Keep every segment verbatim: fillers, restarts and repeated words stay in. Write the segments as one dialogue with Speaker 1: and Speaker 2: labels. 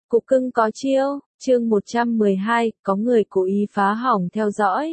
Speaker 1: Cục cưng có chiêu, chương một trăm mười hai, có người cố ý phá hỏng theo dõi.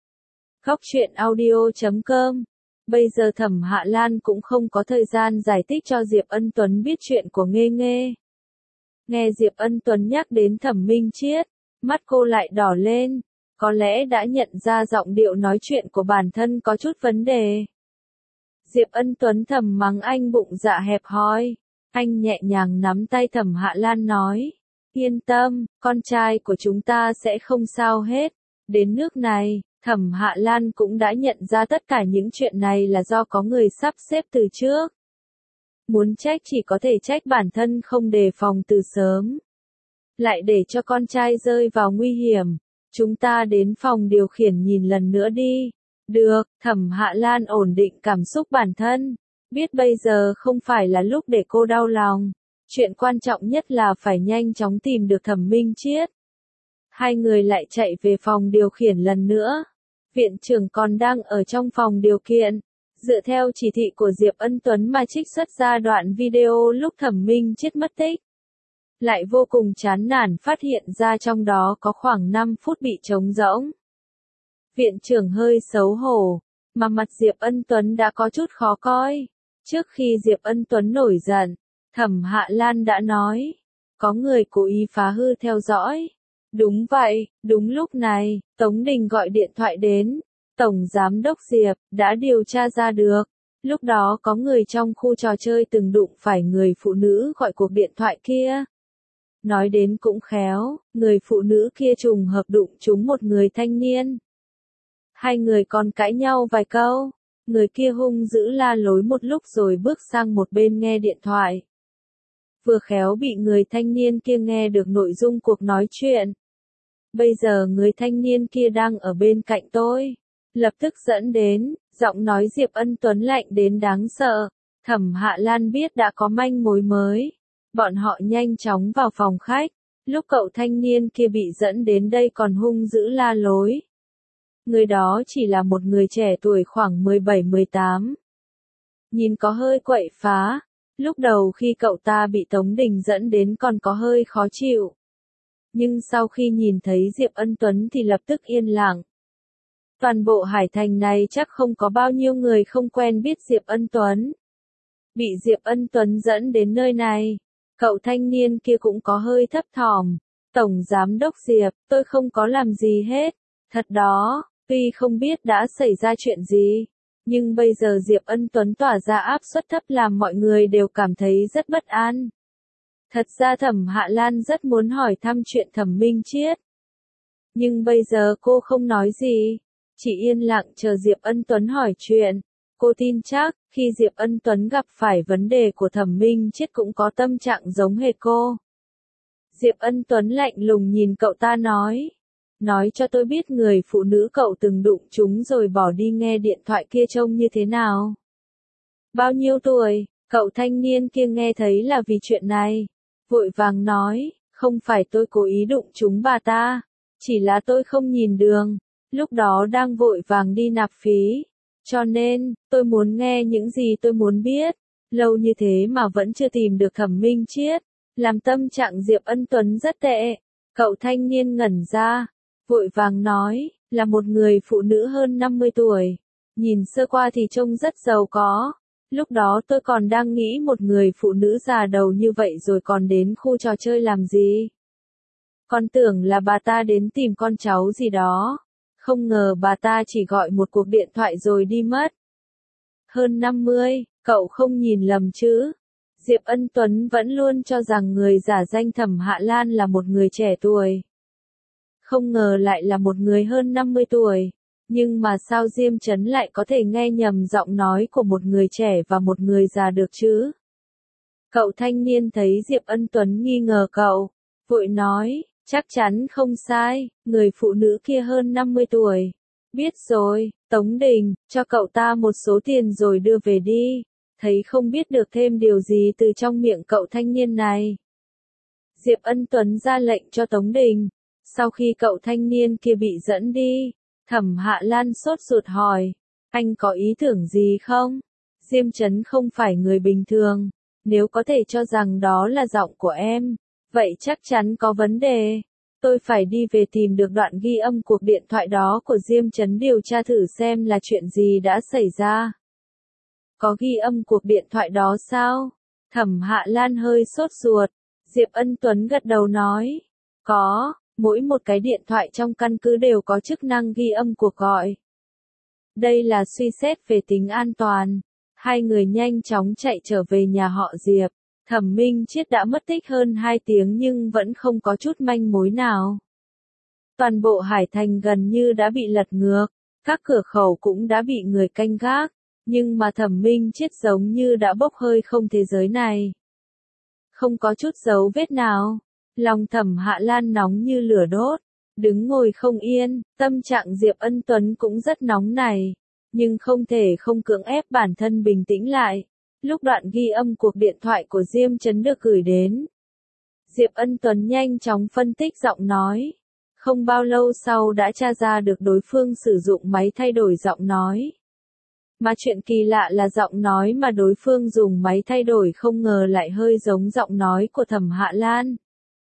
Speaker 1: Góc truyện audio chấm com. Bây giờ Thẩm Hạ Lan cũng không có thời gian giải thích cho Diệp Ân Tuấn biết chuyện của Nghê Nghê. Nghe Diệp Ân Tuấn nhắc đến Thẩm Minh Chiết, mắt cô lại đỏ lên, có lẽ đã nhận ra giọng điệu nói chuyện của bản thân có chút vấn đề. Diệp Ân Tuấn thầm mắng anh bụng dạ hẹp hòi, anh nhẹ nhàng nắm tay Thẩm Hạ Lan nói, yên tâm, con trai của chúng ta sẽ không sao hết. Đến nước này, Thẩm Hạ Lan cũng đã nhận ra tất cả những chuyện này là do có người sắp xếp từ trước. Muốn trách chỉ có thể trách bản thân không đề phòng từ sớm. Lại để cho con trai rơi vào nguy hiểm. Chúng ta đến phòng điều khiển nhìn lần nữa đi. Được, Thẩm Hạ Lan ổn định cảm xúc bản thân. Biết bây giờ không phải là lúc để cô đau lòng. Chuyện quan trọng nhất là phải nhanh chóng tìm được Thẩm Minh Chiết. Hai người lại chạy về phòng điều khiển lần nữa. Viện trưởng còn đang ở trong phòng điều khiển. Dựa theo chỉ thị của Diệp Ân Tuấn mà trích xuất ra đoạn video lúc Thẩm Minh Chiết mất tích. Lại vô cùng chán nản phát hiện ra trong đó có khoảng năm phút bị trống rỗng. Viện trưởng hơi xấu hổ, mà mặt Diệp Ân Tuấn đã có chút khó coi. Trước khi Diệp Ân Tuấn nổi giận, Thẩm Hạ Lan đã nói, có người cố ý phá hư theo dõi. Đúng vậy, đúng lúc này, Tống Đình gọi điện thoại đến. Tổng Giám đốc Diệp đã điều tra ra được. Lúc đó có người trong khu trò chơi từng đụng phải người phụ nữ gọi cuộc điện thoại kia. Nói đến cũng khéo, người phụ nữ kia trùng hợp đụng trúng một người thanh niên. Hai người còn cãi nhau vài câu. Người kia hung dữ la lối một lúc rồi bước sang một bên nghe điện thoại. Vừa khéo bị người thanh niên kia nghe được nội dung cuộc nói chuyện. Bây giờ người thanh niên kia đang ở bên cạnh tôi. Lập tức dẫn đến, giọng nói Diệp Ân Tuấn lạnh đến đáng sợ. Thẩm Hạ Lan biết đã có manh mối mới. Bọn họ nhanh chóng vào phòng khách. Lúc cậu thanh niên kia bị dẫn đến đây còn hung dữ la lối. Người đó chỉ là một người trẻ tuổi khoảng mười bảy mười tám. Nhìn có hơi quậy phá. Lúc đầu khi cậu ta bị Tống Đình dẫn đến còn có hơi khó chịu. Nhưng sau khi nhìn thấy Diệp Ân Tuấn thì lập tức yên lặng. Toàn bộ Hải Thành này chắc không có bao nhiêu người không quen biết Diệp Ân Tuấn. Bị Diệp Ân Tuấn dẫn đến nơi này, cậu thanh niên kia cũng có hơi thấp thỏm. Tổng Giám đốc Diệp, tôi không có làm gì hết. Thật đó, tuy không biết đã xảy ra chuyện gì, nhưng bây giờ Diệp Ân Tuấn tỏa ra áp suất thấp làm mọi người đều cảm thấy rất bất an. Thật ra Thẩm Hạ Lan rất muốn hỏi thăm chuyện Thẩm Minh Chiết. Nhưng bây giờ cô không nói gì. Chỉ yên lặng chờ Diệp Ân Tuấn hỏi chuyện. Cô tin chắc, khi Diệp Ân Tuấn gặp phải vấn đề của Thẩm Minh Chiết cũng có tâm trạng giống hệt cô. Diệp Ân Tuấn lạnh lùng nhìn cậu ta nói. Nói cho tôi biết người phụ nữ cậu từng đụng chúng rồi bỏ đi nghe điện thoại kia trông như thế nào. Bao nhiêu tuổi, cậu thanh niên kia nghe thấy là vì chuyện này. Vội vàng nói, không phải tôi cố ý đụng chúng bà ta. Chỉ là tôi không nhìn đường. Lúc đó đang vội vàng đi nạp phí. Cho nên, tôi muốn nghe những gì tôi muốn biết. Lâu như thế mà vẫn chưa tìm được Thẩm Minh Chiết. Làm tâm trạng Diệp Ân Tuấn rất tệ. Cậu thanh niên ngẩn ra. Vội vàng nói, là một người phụ nữ hơn năm mươi tuổi. Nhìn sơ qua thì trông rất giàu có. Lúc đó tôi còn đang nghĩ một người phụ nữ già đầu như vậy rồi còn đến khu trò chơi làm gì. Còn tưởng là bà ta đến tìm con cháu gì đó. Không ngờ bà ta chỉ gọi một cuộc điện thoại rồi đi mất. Hơn năm mươi, cậu không nhìn lầm chứ. Diệp Ân Tuấn vẫn luôn cho rằng người giả danh Thẩm Hạ Lan là một người trẻ tuổi. Không ngờ lại là một người hơn năm mươi tuổi. Nhưng mà sao Diêm Chấn lại có thể nghe nhầm giọng nói của một người trẻ và một người già được chứ? Cậu thanh niên thấy Diệp Ân Tuấn nghi ngờ cậu. Vội nói, chắc chắn không sai, người phụ nữ kia hơn năm mươi tuổi. Biết rồi, Tống Đình, cho cậu ta một số tiền rồi đưa về đi. Thấy không biết được thêm điều gì từ trong miệng cậu thanh niên này. Diệp Ân Tuấn ra lệnh cho Tống Đình. Sau khi cậu thanh niên kia bị dẫn đi, Thẩm Hạ Lan sốt ruột hỏi, anh có ý tưởng gì không? Diêm Chấn không phải người bình thường, nếu có thể cho rằng đó là giọng của em, Vậy chắc chắn có vấn đề. Tôi phải đi về tìm được đoạn ghi âm cuộc điện thoại đó của Diêm Chấn điều tra thử xem là chuyện gì đã xảy ra. Có ghi âm cuộc điện thoại đó sao? Thẩm Hạ Lan hơi sốt ruột. Diệp Ân Tuấn gật đầu nói. Có, mỗi một cái điện thoại trong căn cứ đều có chức năng ghi âm cuộc gọi. Đây là suy xét về tính an toàn. Hai người nhanh chóng chạy trở về nhà họ Diệp. Thẩm Minh Chiết đã mất tích hơn hai tiếng nhưng vẫn không có chút manh mối nào. Toàn bộ Hải Thành gần như đã bị lật ngược, các cửa khẩu cũng đã bị người canh gác, nhưng mà Thẩm Minh Chiết giống như đã bốc hơi không thế giới này. Không có chút dấu vết nào, lòng Thẩm Hạ Lan nóng như lửa đốt, đứng ngồi không yên, tâm trạng Diệp Ân Tuấn cũng rất nóng này, nhưng không thể không cưỡng ép bản thân bình tĩnh lại. Lúc đoạn ghi âm cuộc điện thoại của Diêm Chấn được gửi đến, Diệp Ân Tuấn nhanh chóng phân tích giọng nói. Không bao lâu sau đã tra ra được đối phương sử dụng máy thay đổi giọng nói. Mà chuyện kỳ lạ là giọng nói mà đối phương dùng máy thay đổi không ngờ lại hơi giống giọng nói của Thẩm Hạ Lan.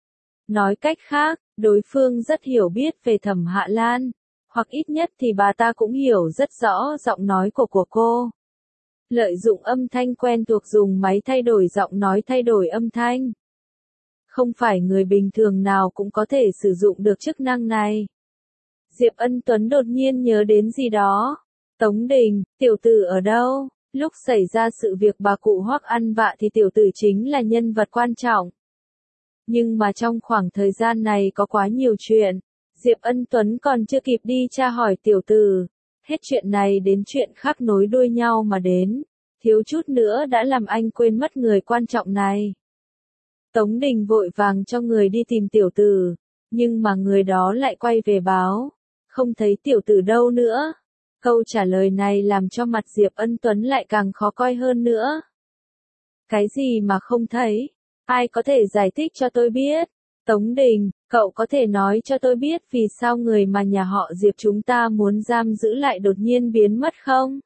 Speaker 1: Nói cách khác, đối phương rất hiểu biết về Thẩm Hạ Lan, hoặc ít nhất thì bà ta cũng hiểu rất rõ giọng nói của của cô. Lợi dụng âm thanh quen thuộc dùng máy thay đổi giọng nói thay đổi âm thanh. Không phải người bình thường nào cũng có thể sử dụng được chức năng này. Diệp Ân Tuấn đột nhiên nhớ đến gì đó. Tống Đình, tiểu tử ở đâu? Lúc xảy ra sự việc bà cụ Hoắc ăn vạ thì tiểu tử chính là nhân vật quan trọng. Nhưng mà trong khoảng thời gian này có quá nhiều chuyện. Diệp Ân Tuấn còn chưa kịp đi tra hỏi tiểu tử. Hết chuyện này đến chuyện khác nối đuôi nhau mà đến. Thiếu chút nữa đã làm anh quên mất người quan trọng này. Tống Đình vội vàng cho người đi tìm tiểu tử. Nhưng mà người đó lại quay về báo. Không thấy tiểu tử đâu nữa. Câu trả lời này làm cho mặt Diệp Ân Tuấn lại càng khó coi hơn nữa. Cái gì mà không thấy? Ai có thể giải thích cho tôi biết? Tống Đình, cậu có thể nói cho tôi biết vì sao người mà nhà họ Diệp chúng ta muốn giam giữ lại đột nhiên biến mất không?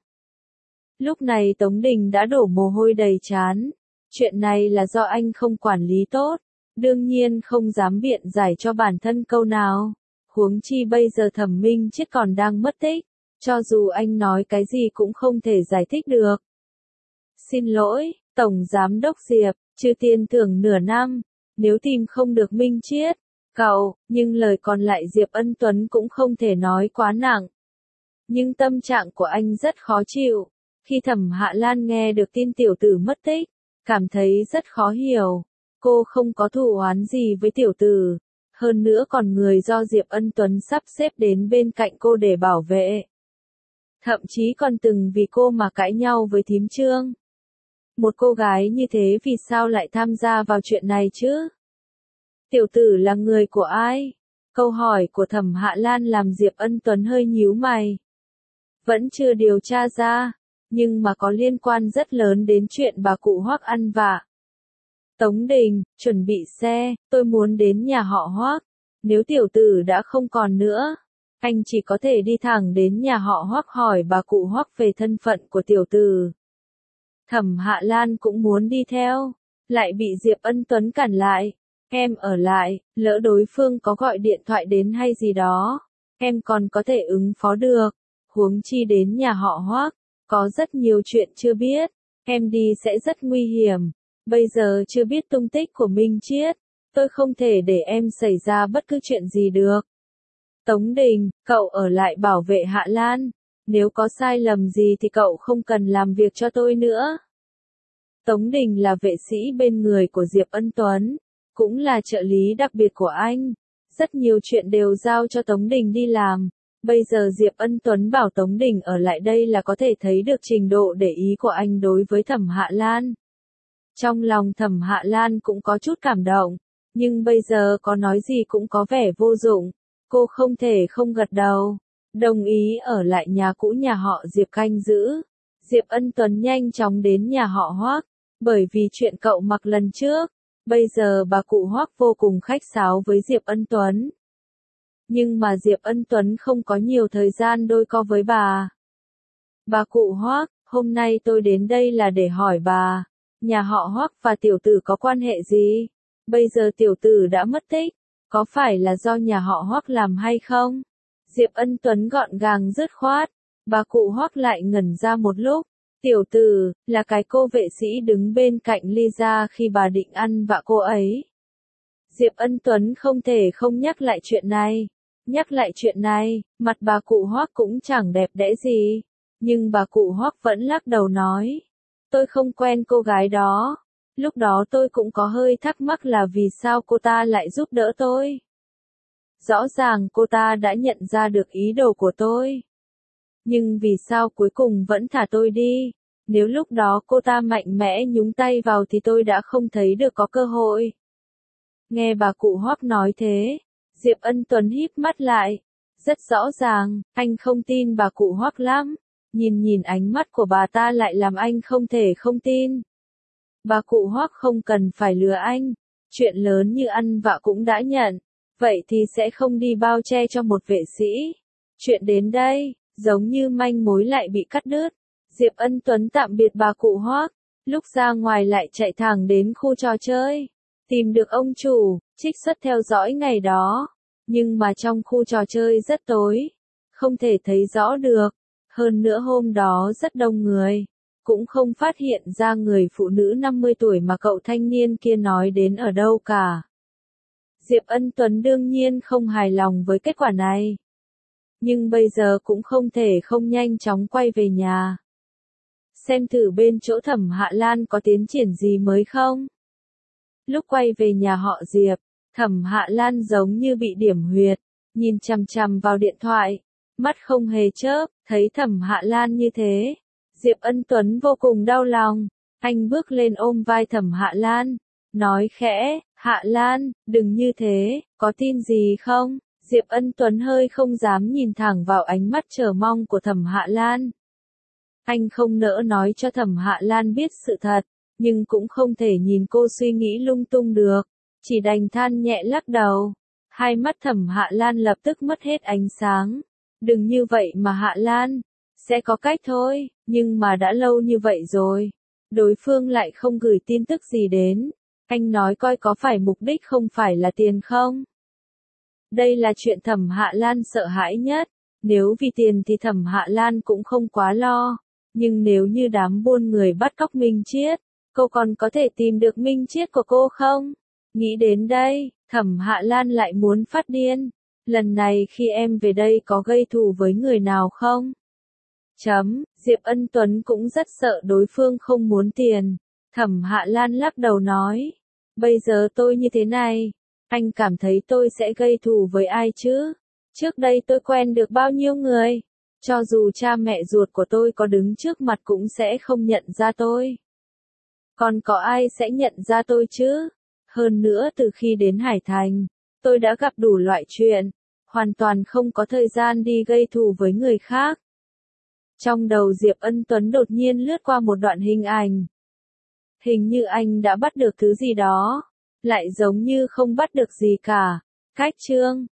Speaker 1: Lúc này Tống Đình đã đổ mồ hôi đầy trán. Chuyện này là do anh không quản lý tốt. Đương nhiên không dám biện giải cho bản thân câu nào. Huống chi bây giờ Thẩm Minh Chiết còn đang mất tích. Cho dù anh nói cái gì cũng không thể giải thích được. Xin lỗi, Tổng Giám đốc Diệp, trừ tiền thưởng nửa năm. Nếu tìm không được Minh Chiết, cậu, nhưng lời còn lại Diệp Ân Tuấn cũng không thể nói quá nặng. Nhưng tâm trạng của anh rất khó chịu. Khi Thẩm Hạ Lan nghe được tin tiểu tử mất tích, cảm thấy rất khó hiểu. Cô không có thù oán gì với tiểu tử. Hơn nữa còn người do Diệp Ân Tuấn sắp xếp đến bên cạnh cô để bảo vệ. Thậm chí còn từng vì cô mà cãi nhau với thím Trương. Một cô gái như thế vì sao lại tham gia vào chuyện này chứ? Tiểu tử là người của ai? Câu hỏi của Thẩm Hạ Lan làm Diệp Ân Tuấn hơi nhíu mày. Vẫn chưa điều tra ra, nhưng mà có liên quan rất lớn đến chuyện bà cụ Hoắc ăn vạ. Tống Đình, chuẩn bị xe, tôi muốn đến nhà họ Hoắc. Nếu tiểu tử đã không còn nữa, anh chỉ có thể đi thẳng đến nhà họ Hoắc hỏi bà cụ Hoắc về thân phận của tiểu tử. Thẩm Hạ Lan cũng muốn đi theo, lại bị Diệp Ân Tuấn cản lại. Em ở lại, lỡ đối phương có gọi điện thoại đến hay gì đó, em còn có thể ứng phó được. Huống chi đến nhà họ Hoắc, có rất nhiều chuyện chưa biết, em đi sẽ rất nguy hiểm. Bây giờ chưa biết tung tích của Minh Chiết, tôi không thể để em xảy ra bất cứ chuyện gì được. Tống Đình, cậu ở lại bảo vệ Hạ Lan. Nếu có sai lầm gì thì cậu không cần làm việc cho tôi nữa. Tống Đình là vệ sĩ bên người của Diệp Ân Tuấn, cũng là trợ lý đặc biệt của anh. Rất nhiều chuyện đều giao cho Tống Đình đi làm. Bây giờ Diệp Ân Tuấn bảo Tống Đình ở lại đây là có thể thấy được trình độ để ý của anh đối với Thẩm Hạ Lan. Trong lòng Thẩm Hạ Lan cũng có chút cảm động, nhưng bây giờ có nói gì cũng có vẻ vô dụng. Cô không thể không gật đầu, đồng ý ở lại nhà cũ nhà họ Diệp canh giữ. Diệp Ân Tuấn nhanh chóng đến nhà họ Hoắc, bởi vì chuyện cậu mặc lần trước. Bây giờ bà cụ Hoắc vô cùng khách sáo với Diệp Ân Tuấn. Nhưng mà Diệp Ân Tuấn không có nhiều thời gian đôi co với bà. Bà cụ Hoắc, hôm nay tôi đến đây là để hỏi bà, nhà họ Hoắc và tiểu tử có quan hệ gì? Bây giờ tiểu tử đã mất tích, có phải là do nhà họ Hoắc làm hay không? Diệp Ân Tuấn gọn gàng dứt khoát, bà cụ Hoắc lại ngẩn ra một lúc. Tiểu tử, là cái cô vệ sĩ đứng bên cạnh Lisa khi bà định ăn vạ cô ấy. Diệp Ân Tuấn không thể không nhắc lại chuyện này. Nhắc lại chuyện này, mặt bà cụ Hoắc cũng chẳng đẹp đẽ gì. Nhưng bà cụ Hoắc vẫn lắc đầu nói. Tôi không quen cô gái đó. Lúc đó tôi cũng có hơi thắc mắc là vì sao cô ta lại giúp đỡ tôi. Rõ ràng cô ta đã nhận ra được ý đồ của tôi. Nhưng vì sao cuối cùng vẫn thả tôi đi? Nếu lúc đó cô ta mạnh mẽ nhúng tay vào thì tôi đã không thấy được có cơ hội. Nghe bà cụ Hoắc nói thế, Diệp Ân Tuấn híp mắt lại. Rất rõ ràng, anh không tin bà cụ Hoắc lắm. Nhìn nhìn ánh mắt của bà ta lại làm anh không thể không tin. Bà cụ Hoắc không cần phải lừa anh. Chuyện lớn như ăn vạ cũng đã nhận. Vậy thì sẽ không đi bao che cho một vệ sĩ. Chuyện đến đây, giống như manh mối lại bị cắt đứt. Diệp Ân Tuấn tạm biệt bà cụ Hoắc, lúc ra ngoài lại chạy thẳng đến khu trò chơi. Tìm được ông chủ, trích xuất theo dõi ngày đó. Nhưng mà trong khu trò chơi rất tối. Không thể thấy rõ được. Hơn nữa hôm đó rất đông người. Cũng không phát hiện ra người phụ nữ năm mươi tuổi mà cậu thanh niên kia nói đến ở đâu cả. Diệp Ân Tuấn đương nhiên không hài lòng với kết quả này. Nhưng bây giờ cũng không thể không nhanh chóng quay về nhà. Xem thử bên chỗ Thẩm Hạ Lan có tiến triển gì mới không. Lúc quay về nhà họ Diệp, Thẩm Hạ Lan giống như bị điểm huyệt, nhìn chằm chằm vào điện thoại, mắt không hề chớp, thấy Thẩm Hạ Lan như thế. Diệp Ân Tuấn vô cùng đau lòng, anh bước lên ôm vai Thẩm Hạ Lan, nói khẽ, Hạ Lan, đừng như thế, có tin gì không? Diệp Ân Tuấn hơi không dám nhìn thẳng vào ánh mắt chờ mong của Thẩm Hạ Lan. Anh không nỡ nói cho Thẩm Hạ Lan biết sự thật, nhưng cũng không thể nhìn cô suy nghĩ lung tung được, chỉ đành than nhẹ lắc đầu. Hai mắt Thẩm Hạ Lan lập tức mất hết ánh sáng. Đừng như vậy mà Hạ Lan, sẽ có cách thôi, nhưng mà đã lâu như vậy rồi. Đối phương lại không gửi tin tức gì đến. Anh nói coi có phải mục đích không phải là tiền không? Đây là chuyện Thẩm Hạ Lan sợ hãi nhất. Nếu vì tiền thì Thẩm Hạ Lan cũng không quá lo. Nhưng nếu như đám buôn người bắt cóc Minh Chiết, cô còn có thể tìm được Minh Chiết của cô không? Nghĩ đến đây, Thẩm Hạ Lan lại muốn phát điên. Lần này khi em về đây có gây thù với người nào không? Chấm, Diệp Ân Tuấn cũng rất sợ đối phương không muốn tiền. Thẩm Hạ Lan lắc đầu nói. Bây giờ tôi như thế này, anh cảm thấy tôi sẽ gây thù với ai chứ? Trước đây tôi quen được bao nhiêu người? Cho dù cha mẹ ruột của tôi có đứng trước mặt cũng sẽ không nhận ra tôi. Còn có ai sẽ nhận ra tôi chứ? Hơn nữa từ khi đến Hải Thành, tôi đã gặp đủ loại chuyện, hoàn toàn không có thời gian đi gây thù với người khác. Trong đầu Diệp Ân Tuấn đột nhiên lướt qua một đoạn hình ảnh. Hình như anh đã bắt được thứ gì đó, lại giống như không bắt được gì cả. Cách chương